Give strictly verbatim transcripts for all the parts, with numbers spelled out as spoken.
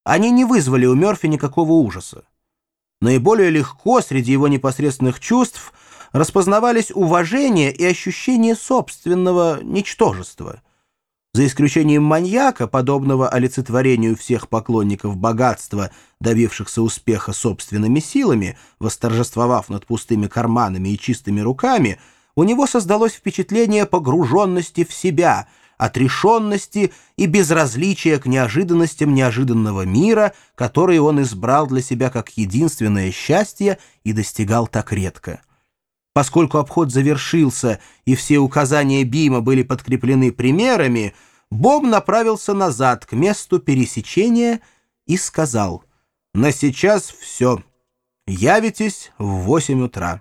Они не вызвали у Мёрфи никакого ужаса. Наиболее легко среди его непосредственных чувств распознавались уважение и ощущение собственного ничтожества. За исключением маньяка, подобного олицетворению всех поклонников богатства, добившихся успеха собственными силами, восторжествовав над пустыми карманами и чистыми руками, у него создалось впечатление погруженности в себя, отрешенности и безразличия к неожиданностям неожиданного мира, который он избрал для себя как единственное счастье и достигал так редко. Поскольку обход завершился и все указания Бима были подкреплены примерами, Бом направился назад к месту пересечения и сказал: «На сейчас все. Явитесь в восемь утра».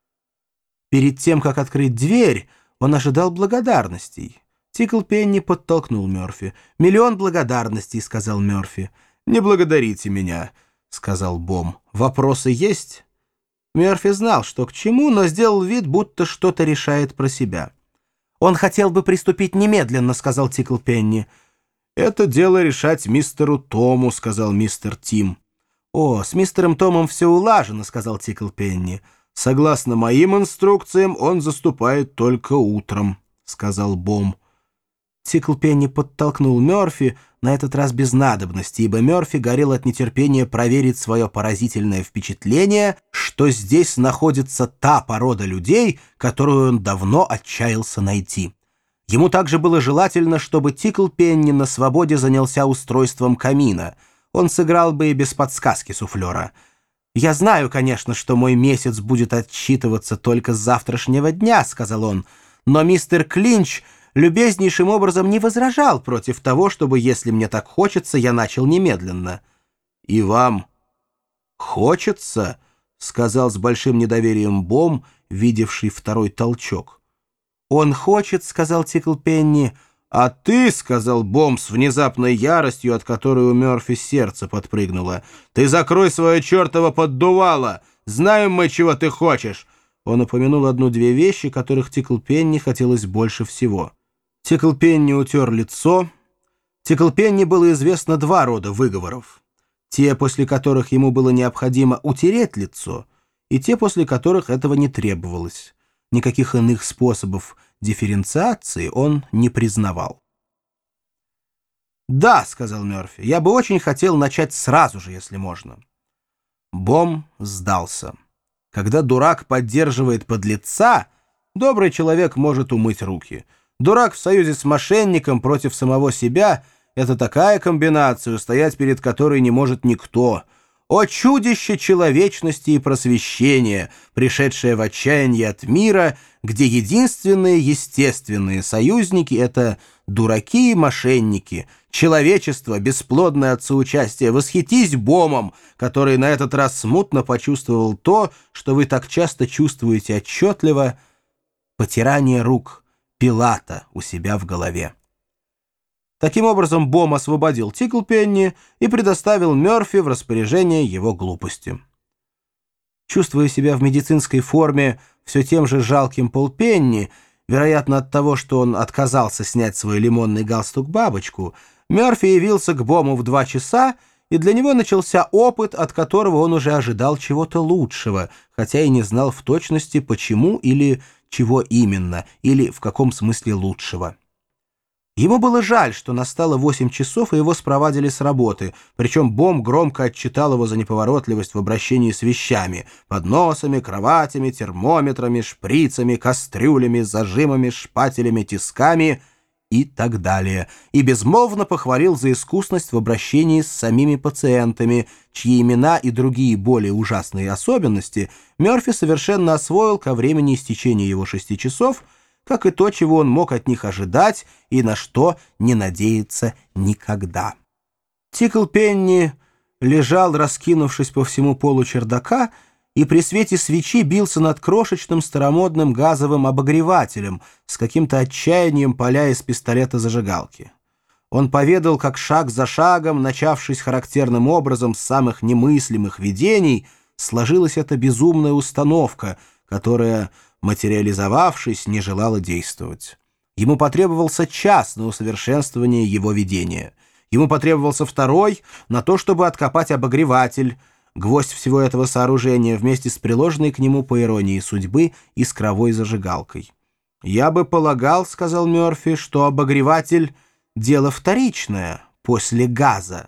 Перед тем, как открыть дверь, он ожидал благодарностей. Тиклпенни подтолкнул Мёрфи. «Миллион благодарностей», — сказал Мёрфи. «Не благодарите меня», — сказал Бом. «Вопросы есть?» Мёрфи знал, что к чему, но сделал вид, будто что-то решает про себя. «Он хотел бы приступить немедленно», — сказал Тиклпенни. «Это дело решать мистеру Тому», — сказал мистер Тим. «О, с мистером Томом все улажено», — сказал Тиклпенни. «Согласно моим инструкциям, он заступает только утром», — сказал Бом. Тиклпенни подтолкнул Мёрфи, на этот раз без надобности, ибо Мёрфи горел от нетерпения проверить свое поразительное впечатление, что здесь находится та порода людей, которую он давно отчаялся найти. Ему также было желательно, чтобы Тиклпенни на свободе занялся устройством камина. Он сыграл бы и без подсказки суфлера. «Я знаю, конечно, что мой месяц будет отсчитываться только с завтрашнего дня», — сказал он, «но мистер Клинч любезнейшим образом не возражал против того, чтобы, если мне так хочется, я начал немедленно». «И вам хочется?» — сказал с большим недоверием Бом, видевший второй толчок. «Он хочет», — сказал Тиклпенни. «А ты», — сказал Бом с внезапной яростью, от которой у Мёрфи сердце подпрыгнуло, «ты закрой свое чертово поддувало! Знаем мы, чего ты хочешь!» Он упомянул одну-две вещи, которых Тиклпенни хотелось больше всего. Тиклпенни утер лицо. Тиклпенни было известно два рода выговоров. Те, после которых ему было необходимо утереть лицо, и те, после которых этого не требовалось. Никаких иных способов дифференциации он не признавал. «Да», — сказал Мёрфи, — «я бы очень хотел начать сразу же, если можно». Бом сдался. Когда дурак поддерживает подлеца, добрый человек может умыть руки. Дурак в союзе с мошенником против самого себя — это такая комбинация, устоять перед которой не может никто. О чудище человечности и просвещения, пришедшее в отчаяние от мира, где единственные естественные союзники — это дураки и мошенники, человечество, бесплодное от соучастия. Восхитись Бомом, который на этот раз смутно почувствовал то, что вы так часто чувствуете отчетливо — потирание рук Пилата у себя в голове. Таким образом, Бом освободил Тиклпенни и предоставил Мёрфи в распоряжение его глупости. Чувствуя себя в медицинской форме все тем же жалким полпенни, вероятно, от того, что он отказался снять свой лимонный галстук-бабочку, Мёрфи явился к Бому в два часа, и для него начался опыт, от которого он уже ожидал чего-то лучшего, хотя и не знал в точности, почему или чего именно, или в каком смысле лучшего. Ему было жаль, что настало восемь часов, и его спровадили с работы, причем Бом громко отчитал его за неповоротливость в обращении с вещами — подносами, кроватями, термометрами, шприцами, кастрюлями, зажимами, шпателями, тисками и так далее, и безмолвно похвалил за искусность в обращении с самими пациентами, чьи имена и другие более ужасные особенности Мёрфи совершенно освоил ко времени истечения его шести часов, как и то, чего он мог от них ожидать и на что не надеяться никогда. Тиклпенни лежал, раскинувшись по всему полу чердака, и при свете свечи бился над крошечным старомодным газовым обогревателем, с каким-то отчаянием паля из пистолета зажигалки. Он поведал, как шаг за шагом, начавшись характерным образом с самых немыслимых видений, сложилась эта безумная установка, которая, материализовавшись, не желала действовать. Ему потребовался час на усовершенствование его видения. Ему потребовался второй на то, чтобы откопать обогреватель, гвоздь всего этого сооружения вместе с приложенной к нему, по иронии судьбы, искровой зажигалкой. «Я бы полагал, — сказал Мёрфи, — что обогреватель — дело вторичное, после газа».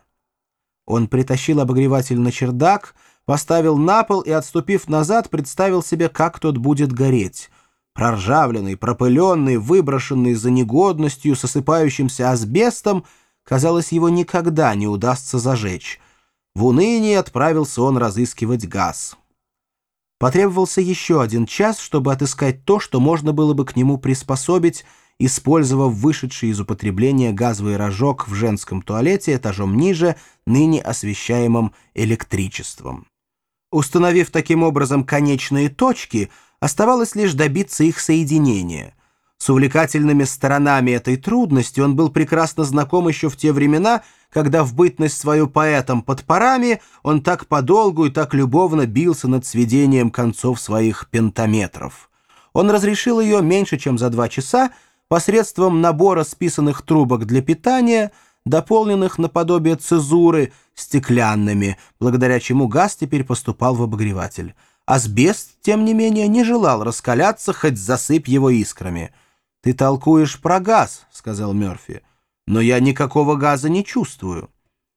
Он притащил обогреватель на чердак, поставил на пол и, отступив назад, представил себе, как тот будет гореть. Проржавленный, пропыленный, выброшенный за негодностью, с осыпающимся асбестом, казалось, его никогда не удастся зажечь. В унынии отправился он разыскивать газ. Потребовался еще один час, чтобы отыскать то, что можно было бы к нему приспособить, использовав вышедший из употребления газовый рожок в женском туалете этажом ниже, ныне освещаемым электричеством. Установив таким образом конечные точки, оставалось лишь добиться их соединения. С увлекательными сторонами этой трудности он был прекрасно знаком еще в те времена, когда в бытность свою поэтом под парами он так подолгу и так любовно бился над сведением концов своих пентаметров. Он разрешил ее меньше, чем за два часа, посредством набора списанных трубок для питания, дополненных наподобие цезуры, стеклянными, благодаря чему газ теперь поступал в обогреватель. Асбест, тем не менее, не желал раскаляться, хоть засыпь его искрами. «Ты толкуешь про газ», — сказал Мёрфи, — «но я никакого газа не чувствую».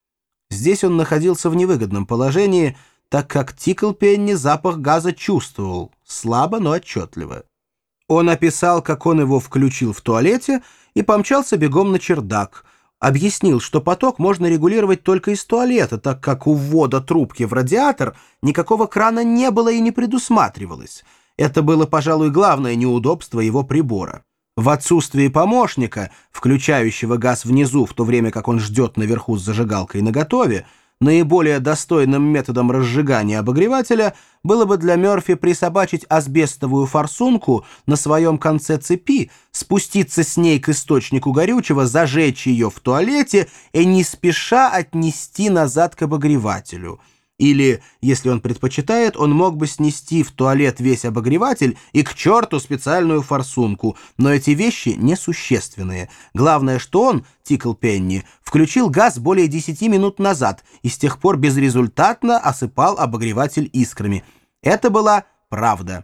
Здесь он находился в невыгодном положении, так как Тиклпенни запах газа чувствовал, слабо, но отчетливо. Он описал, как он его включил в туалете, и помчался бегом на чердак. Объяснил, что поток можно регулировать только из туалета, так как у ввода трубки в радиатор никакого крана не было и не предусматривалось. Это было, пожалуй, главное неудобство его прибора. В отсутствии помощника, включающего газ внизу, в то время как он ждет наверху с зажигалкой наготове, наиболее достойным методом разжигания обогревателя было бы для Мёрфи присобачить асбестовую форсунку на своем конце цепи, спуститься с ней к источнику горючего, зажечь ее в туалете и не спеша отнести назад к обогревателю. Или, если он предпочитает, он мог бы снести в туалет весь обогреватель и к черту специальную форсунку, но эти вещи несущественные. Главное, что он, Тиклпенни, включил газ более десяти минут назад и с тех пор безрезультатно осыпал обогреватель искрами. Это была правда.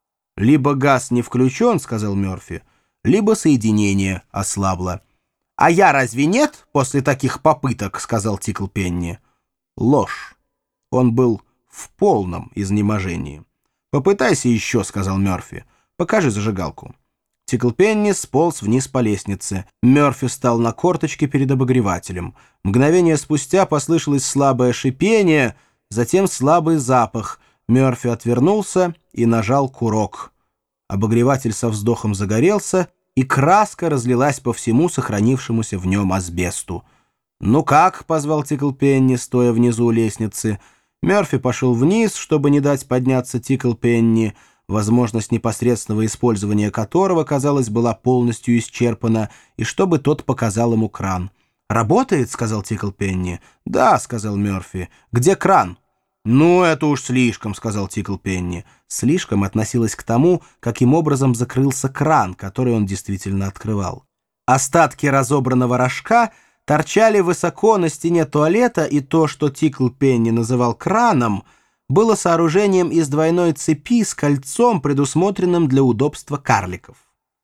«Либо газ не включен, — сказал Мёрфи, — либо соединение ослабло». «А я разве нет после таких попыток?» — сказал Тиклпенни. «Ложь. Он был в полном изнеможении. «Попытайся еще», — сказал Мёрфи. «Покажи зажигалку». Тиклпенни сполз вниз по лестнице. Мёрфи встал на корточки перед обогревателем. Мгновение спустя послышалось слабое шипение, затем слабый запах. Мёрфи отвернулся и нажал курок. Обогреватель со вздохом загорелся, и краска разлилась по всему сохранившемуся в нем асбесту. «Ну как?» — позвал Тиклпенни, стоя внизу лестницы. Мёрфи пошел вниз, чтобы не дать подняться Тиклпенни, возможность непосредственного использования которого, казалось, была полностью исчерпана, и чтобы тот показал ему кран. «Работает?» — сказал Тиклпенни. «Да», — сказал Мёрфи. «Где кран?» «Ну, это уж слишком», — сказал Тиклпенни. «Слишком» относилось к тому, каким образом закрылся кран, который он действительно открывал. Остатки разобранного рожка торчали высоко на стене туалета, и то, что Тиклпенни называл краном, было сооружением из двойной цепи с кольцом, предусмотренным для удобства карликов.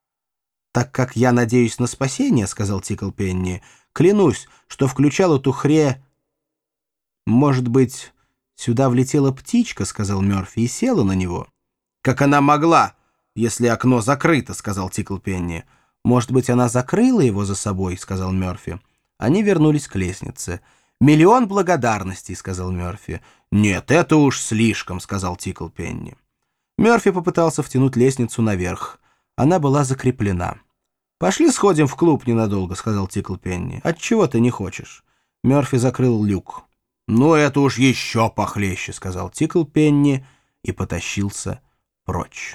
«Так как я надеюсь на спасение, — сказал Тиклпенни, — клянусь, что включал эту хре...» «Может быть, сюда влетела птичка, — сказал Мёрфи, — и села на него?» «Как она могла, если окно закрыто, — сказал Тиклпенни. «Может быть, она закрыла его за собой, — сказал Мёрфи. Они вернулись к лестнице. «Миллион благодарностей», — сказал Мёрфи. «Нет, это уж слишком», — сказал Тиклпенни. Мёрфи попытался втянуть лестницу наверх. Она была закреплена. «Пошли сходим в клуб ненадолго», — сказал Тиклпенни. «Отчего ты не хочешь?» Мёрфи закрыл люк. «Ну, это уж еще похлеще», — сказал Тиклпенни и потащился прочь.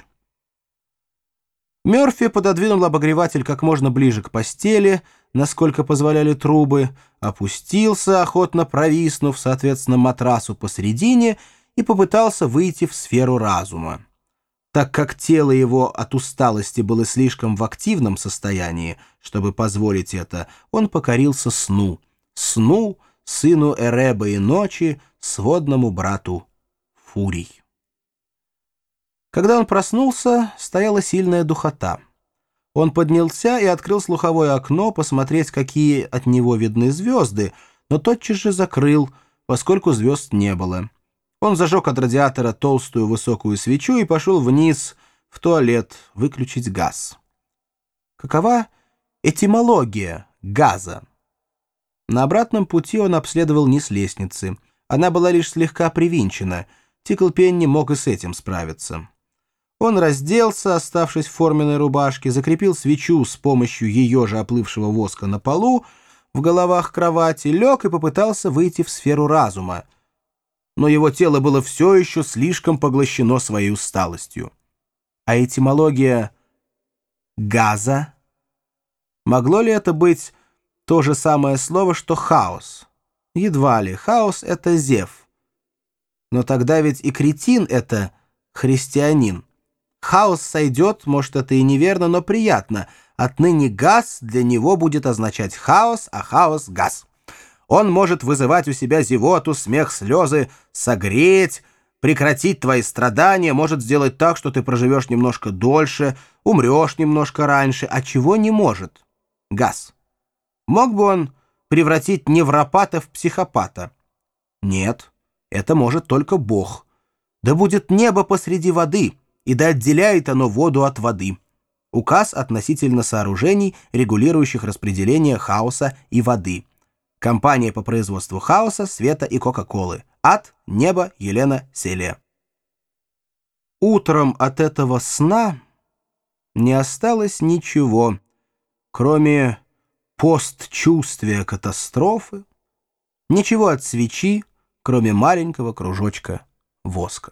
Мёрфи пододвинул обогреватель как можно ближе к постели, насколько позволяли трубы, опустился, охотно провиснув, соответственно, матрасу посередине, и попытался выйти в сферу разума. Так как тело его от усталости было слишком в активном состоянии, чтобы позволить это, он покорился сну. сну, сыну Эреба и ночи, сводному брату Фурий. Когда он проснулся, стояла сильная духота. Он поднялся и открыл слуховое окно, посмотреть, какие от него видны звезды, но тотчас же закрыл, поскольку звезд не было. Он зажег от радиатора толстую высокую свечу и пошел вниз в туалет выключить газ. Какова этимология газа? На обратном пути он обследовал низ лестницы. Она была лишь слегка привинчена. Тикл Пенни мог и с этим справиться. Он разделся, оставшись в форменной рубашке, закрепил свечу с помощью ее же оплывшего воска на полу, в головах кровати, лег и попытался выйти в сферу разума. Но его тело было все еще слишком поглощено своей усталостью. А этимология газа? Могло ли это быть то же самое слово, что хаос? Едва ли. Хаос — это Зев. Но тогда ведь и кретин — это христианин. Хаос сойдет, может, это и неверно, но приятно. Отныне газ для него будет означать хаос, а хаос — газ. Он может вызывать у себя зевоту, смех, слезы, согреть, прекратить твои страдания, может сделать так, что ты проживешь немножко дольше, умрешь немножко раньше. А чего не может? Газ. Мог бы он превратить невропата в психопата? Нет, это может только Бог. Да будет небо посреди воды, и да отделяет оно воду от воды. Указ относительно сооружений, регулирующих распределение хаоса и воды. Компания по производству хаоса, света и кока-колы. Ад, небо, Елена, Селия. Утром от этого сна не осталось ничего, кроме постчувствия катастрофы, ничего от свечи, кроме маленького кружочка воска.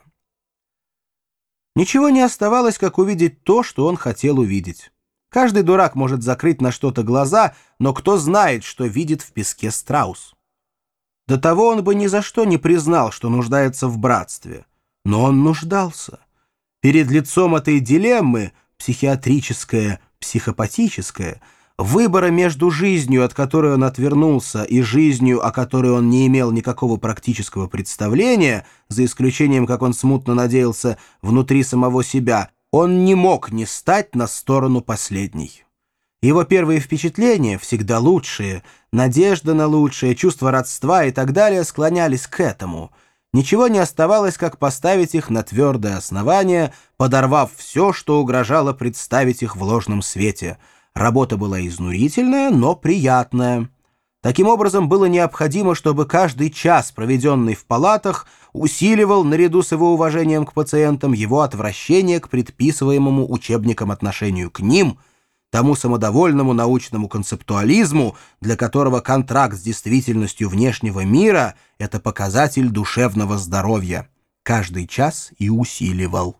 Ничего не оставалось, как увидеть то, что он хотел увидеть. Каждый дурак может закрыть на что-то глаза, но кто знает, что видит в песке страус? До того он бы ни за что не признал, что нуждается в братстве. Но он нуждался. Перед лицом этой дилеммы, психиатрическая, психопатическая, выбора между жизнью, от которой он отвернулся, и жизнью, о которой он не имел никакого практического представления, за исключением, как он смутно надеялся, внутри самого себя, он не мог не стать на сторону последней. Его первые впечатления, всегда лучшие, надежда на лучшее, чувство родства и так далее склонялись к этому. Ничего не оставалось, как поставить их на твердое основание, подорвав все, что угрожало представить их в ложном свете. Работа была изнурительная, но приятная. Таким образом, было необходимо, чтобы каждый час, проведенный в палатах, усиливал, наряду с его уважением к пациентам, его отвращение к предписываемому учебникам отношению к ним, тому самодовольному научному концептуализму, для которого контракт с действительностью внешнего мира — это показатель душевного здоровья. Каждый час и усиливал.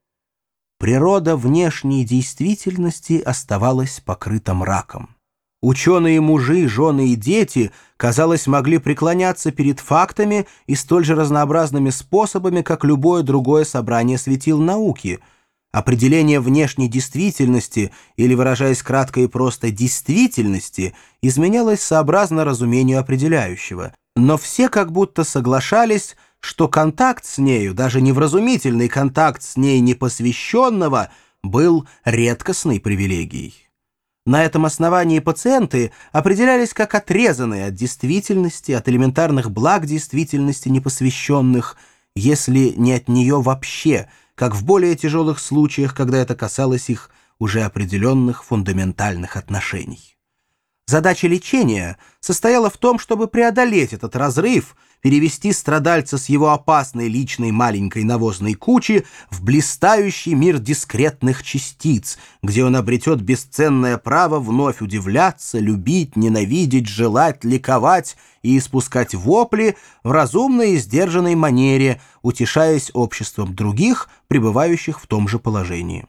Природа внешней действительности оставалась покрыта мраком. Ученые-мужи, жены и дети, казалось, могли преклоняться перед фактами и столь же разнообразными способами, как любое другое собрание светил науки. Определение внешней действительности, или, выражаясь кратко и просто, действительности, изменялось сообразно разумению определяющего. Но все как будто соглашались, что контакт с нею, даже невразумительный контакт с ней непосвященного, был редкостной привилегией. На этом основании пациенты определялись как отрезанные от действительности, от элементарных благ действительности непосвященных, если не от нее вообще, как в более тяжелых случаях, когда это касалось их уже определенных фундаментальных отношений. Задача лечения состояла в том, чтобы преодолеть этот разрыв, перевести страдальца с его опасной личной маленькой навозной кучи в блистающий мир дискретных частиц, где он обретет бесценное право вновь удивляться, любить, ненавидеть, желать, ликовать и испускать вопли в разумной и сдержанной манере, утешаясь обществом других, пребывающих в том же положении.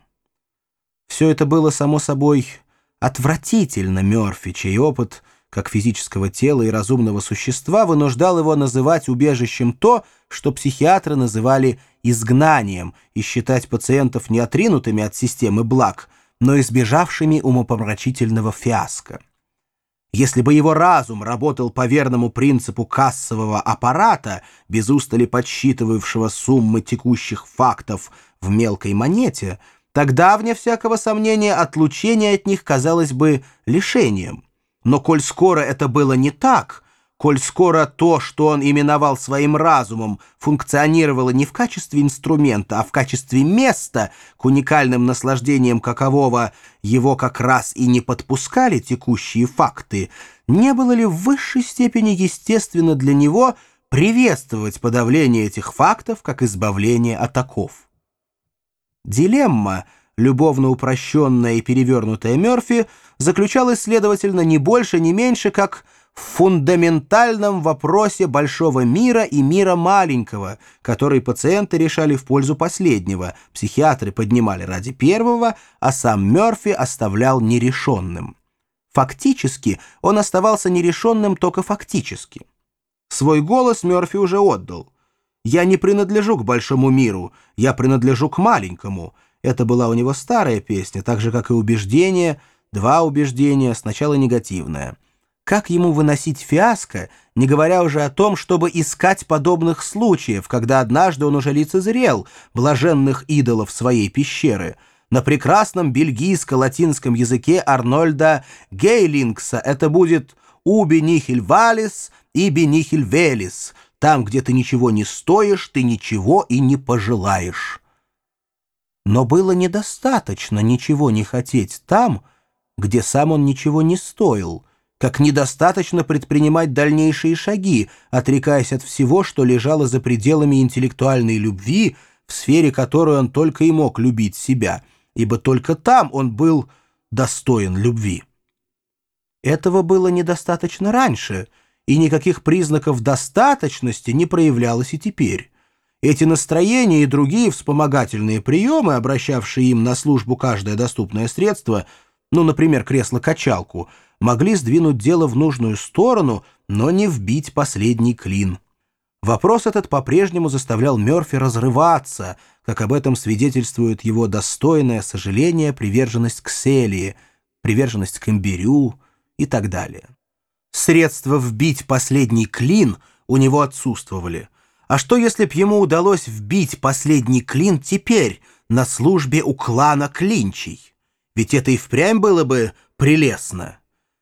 Все это было, само собой, отвратительно Мёрфи, чей опыт как физического тела и разумного существа вынуждал его называть убежищем то, что психиатры называли изгнанием, и считать пациентов не отринутыми от системы благ, но избежавшими умопомрачительного фиаско. Если бы его разум работал по верному принципу кассового аппарата, без устали подсчитывавшего суммы текущих фактов в мелкой монете, тогда, вне всякого сомнения, отлучение от них казалось бы лишением. Но коль скоро это было не так, коль скоро то, что он именовал своим разумом, функционировало не в качестве инструмента, а в качестве места, к уникальным наслаждениям какового его как раз и не подпускали текущие факты, не было ли в высшей степени естественно для него приветствовать подавление этих фактов как избавление от оков? Дилемма, любовно упрощенная и перевернутая Мёрфи, заключалась, следовательно, не больше, не меньше, как в фундаментальном вопросе большого мира и мира маленького, который пациенты решали в пользу последнего, психиатры поднимали ради первого, а сам Мёрфи оставлял нерешенным. Фактически он оставался нерешенным только фактически. Свой голос Мёрфи уже отдал. «Я не принадлежу к большому миру, я принадлежу к маленькому». Это была у него старая песня, так же, как и убеждение, два убеждения, сначала негативное. Как ему выносить фиаско, не говоря уже о том, чтобы искать подобных случаев, когда однажды он уже лицезрел блаженных идолов своей пещеры? На прекрасном бельгийско-латинском языке Арнольда Гейлингса это будет «уби нихиль валис, иби нихиль велис». Там, где ты ничего не стоишь, ты ничего и не пожелаешь. Но было недостаточно ничего не хотеть там, где сам он ничего не стоил, как недостаточно предпринимать дальнейшие шаги, отрекаясь от всего, что лежало за пределами интеллектуальной любви, в сфере которой он только и мог любить себя, ибо только там он был достоин любви. Этого было недостаточно раньше, и никаких признаков достаточности не проявлялось и теперь. Эти настроения и другие вспомогательные приемы, обращавшие им на службу каждое доступное средство, ну, например, кресло-качалку, могли сдвинуть дело в нужную сторону, но не вбить последний клин. Вопрос этот по-прежнему заставлял Мёрфи разрываться, как об этом свидетельствует его достойное сожаление, приверженность к Селии, приверженность к имбирю и так далее. Средства вбить последний клин у него отсутствовали. А что, если б ему удалось вбить последний клин теперь на службе у клана Клинчей? Ведь это и впрямь было бы прелестно.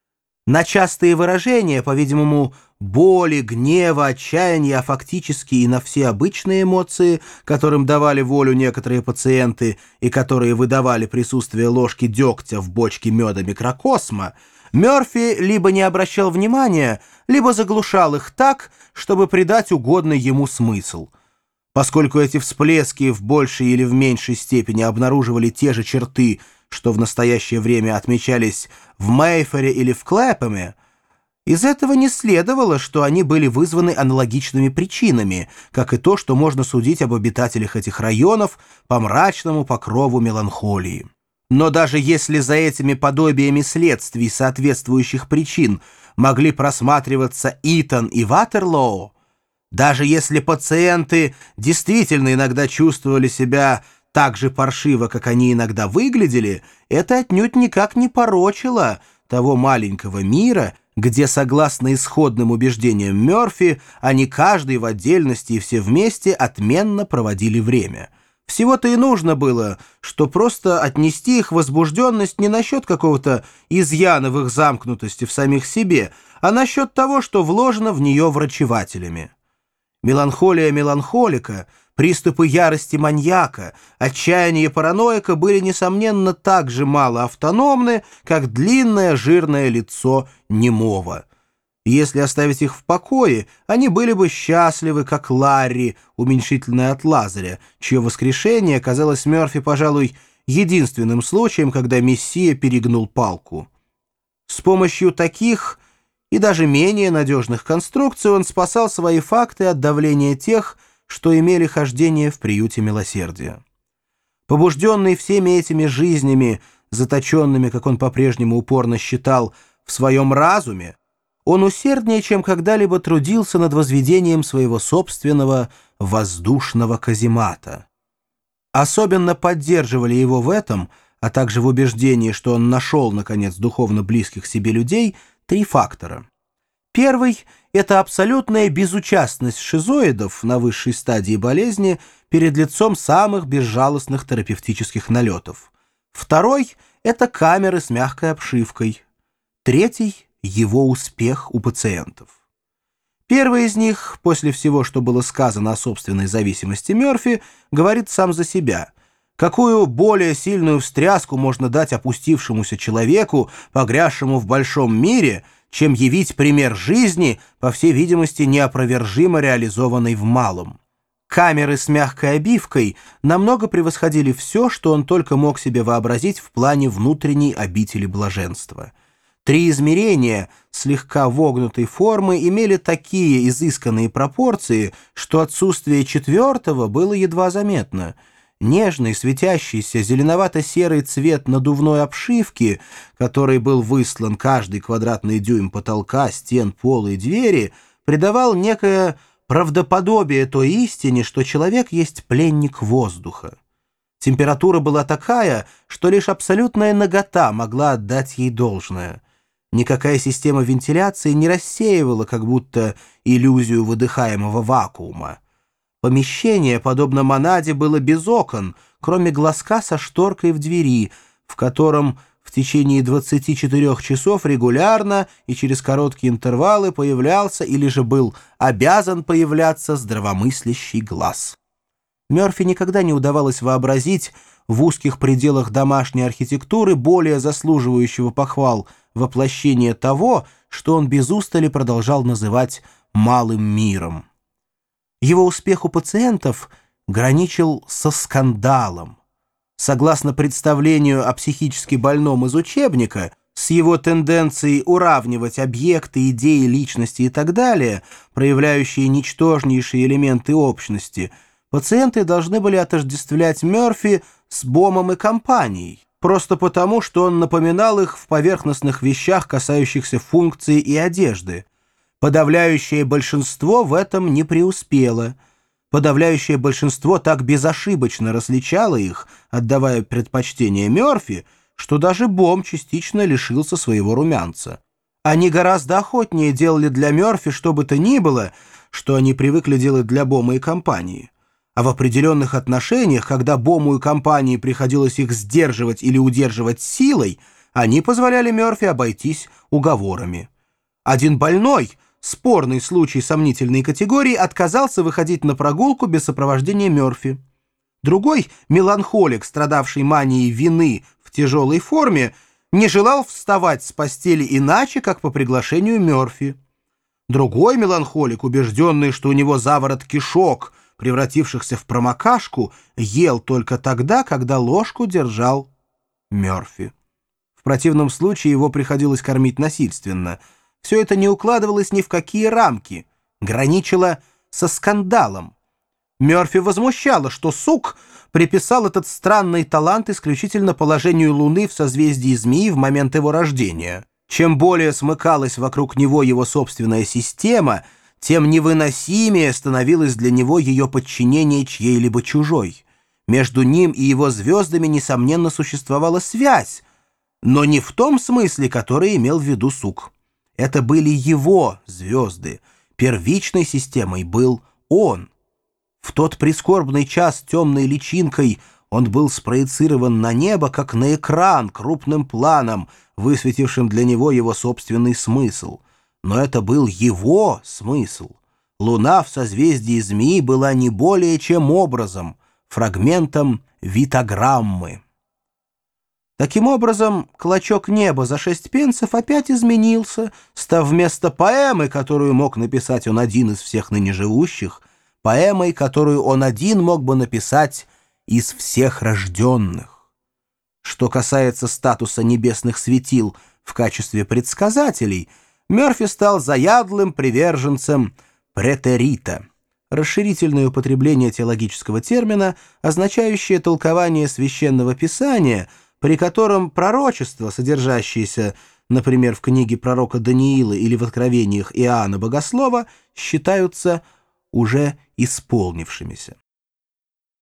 На частые выражения, по-видимому, боли, гнева, отчаяния, а фактически и на все обычные эмоции, которым давали волю некоторые пациенты и которые выдавали присутствие ложки дегтя в бочке меда микрокосма, Мёрфи либо не обращал внимания, либо заглушал их так, чтобы придать угодный ему смысл. Поскольку эти всплески в большей или в меньшей степени обнаруживали те же черты, что в настоящее время отмечались в Мейфере или в Клэпэме, из этого не следовало, что они были вызваны аналогичными причинами, как и то, что можно судить об обитателях этих районов по мрачному покрову меланхолии. Но даже если за этими подобиями следствий соответствующих причин могли просматриваться Итон и Ватерлоу, даже если пациенты действительно иногда чувствовали себя так же паршиво, как они иногда выглядели, это отнюдь никак не порочило того маленького мира, где, согласно исходным убеждениям Мёрфи, они каждый в отдельности и все вместе отменно проводили время. Всего-то и нужно было, что просто отнести их возбужденность не насчет какого-то изъяна в их замкнутости в самих себе, а насчет того, что вложено в нее врачевателями. Меланхолия меланхолика, приступы ярости маньяка, отчаяние параноика были, несомненно, так же мало автономны, как длинное жирное лицо немого. Если оставить их в покое, они были бы счастливы, как Ларри, уменьшительное от Лазаря, чье воскрешение казалось Мёрфи, пожалуй, единственным случаем, когда Мессия перегнул палку. С помощью таких и даже менее надежных конструкций он спасал свои факты от давления тех, что имели хождение в приюте милосердия. Побужденный всеми этими жизнями, заточенными, как он по-прежнему упорно считал, в своем разуме, он усерднее, чем когда-либо трудился над возведением своего собственного воздушного каземата. Особенно поддерживали его в этом, а также в убеждении, что он нашел, наконец, духовно близких себе людей, три фактора. Первый — это абсолютная безучастность шизоидов на высшей стадии болезни перед лицом самых безжалостных терапевтических налетов. Второй — это камеры с мягкой обшивкой. Третий — его успех у пациентов. Первый из них, после всего, что было сказано о собственной зависимости Мёрфи, говорит сам за себя. Какую более сильную встряску можно дать опустившемуся человеку, погрязшему в большом мире, чем явить пример жизни, по всей видимости, неопровержимо реализованной в малом. Камеры с мягкой обивкой намного превосходили все, что он только мог себе вообразить в плане внутренней обители блаженства. Три измерения слегка вогнутой формы имели такие изысканные пропорции, что отсутствие четвертого было едва заметно. Нежный, светящийся, зеленовато-серый цвет надувной обшивки, который был выслан каждый квадратный дюйм потолка, стен, пола и двери, придавал некое правдоподобие той истине, что человек есть пленник воздуха. Температура была такая, что лишь абсолютная нагота могла отдать ей должное. Никакая система вентиляции не рассеивала как будто иллюзию выдыхаемого вакуума. Помещение, подобно монаде, было без окон, кроме глазка со шторкой в двери, в котором в течение двадцати четырёх часов регулярно и через короткие интервалы появлялся или же был обязан появляться здравомыслящий глаз. Мёрфи никогда не удавалось вообразить в узких пределах домашней архитектуры более заслуживающего похвал воплощение того, что он без устали продолжал называть «малым миром». Его успех у пациентов граничил со скандалом. Согласно представлению о психически больном из учебника, с его тенденцией уравнивать объекты, идеи, личности и так далее, проявляющие ничтожнейшие элементы общности, пациенты должны были отождествлять Мёрфи с Бомом и компанией, просто потому, что он напоминал их в поверхностных вещах, касающихся функции и одежды. Подавляющее большинство в этом не преуспело. Подавляющее большинство так безошибочно различало их, отдавая предпочтение Мёрфи, что даже Бом частично лишился своего румянца. Они гораздо охотнее делали для Мёрфи что бы то ни было, что они привыкли делать для Бома и компании. А в определенных отношениях, когда Бому и компании приходилось их сдерживать или удерживать силой, они позволяли Мёрфи обойтись уговорами. Один больной, спорный случай сомнительной категории, отказался выходить на прогулку без сопровождения Мёрфи. Другой, меланхолик, страдавший манией вины в тяжелой форме, не желал вставать с постели иначе, как по приглашению Мёрфи. Другой меланхолик, убежденный, что у него заворот кишок, превратившихся в промокашку, ел только тогда, когда ложку держал Мёрфи. В противном случае его приходилось кормить насильственно. Все это не укладывалось ни в какие рамки, граничило со скандалом. Мёрфи возмущало, что Сук приписал этот странный талант исключительно положению Луны в созвездии Змеи в момент его рождения. Чем более смыкалась вокруг него его собственная система, тем невыносимее становилось для него ее подчинение чьей-либо чужой. Между ним и его звездами, несомненно, существовала связь, но не в том смысле, который имел в виду Сук. Это были его звезды. Первичной системой был он. В тот прискорбный час темной личинкой он был спроецирован на небо, как на экран крупным планом, высветившим для него его собственный смысл. Но это был его смысл. Луна в созвездии Змеи была не более чем образом, фрагментом витограммы. Таким образом, клочок неба за шесть пенсов опять изменился, став вместо поэмы, которую мог написать он один из всех ныне живущих, поэмой, которую он один мог бы написать из всех рожденных. Что касается статуса небесных светил в качестве предсказателей, Мёрфи стал заядлым приверженцем претерита, расширительное употребление теологического термина, означающее толкование священного писания, при котором пророчества, содержащиеся, например, в книге пророка Даниила или в откровениях Иоанна Богослова, считаются уже исполнившимися.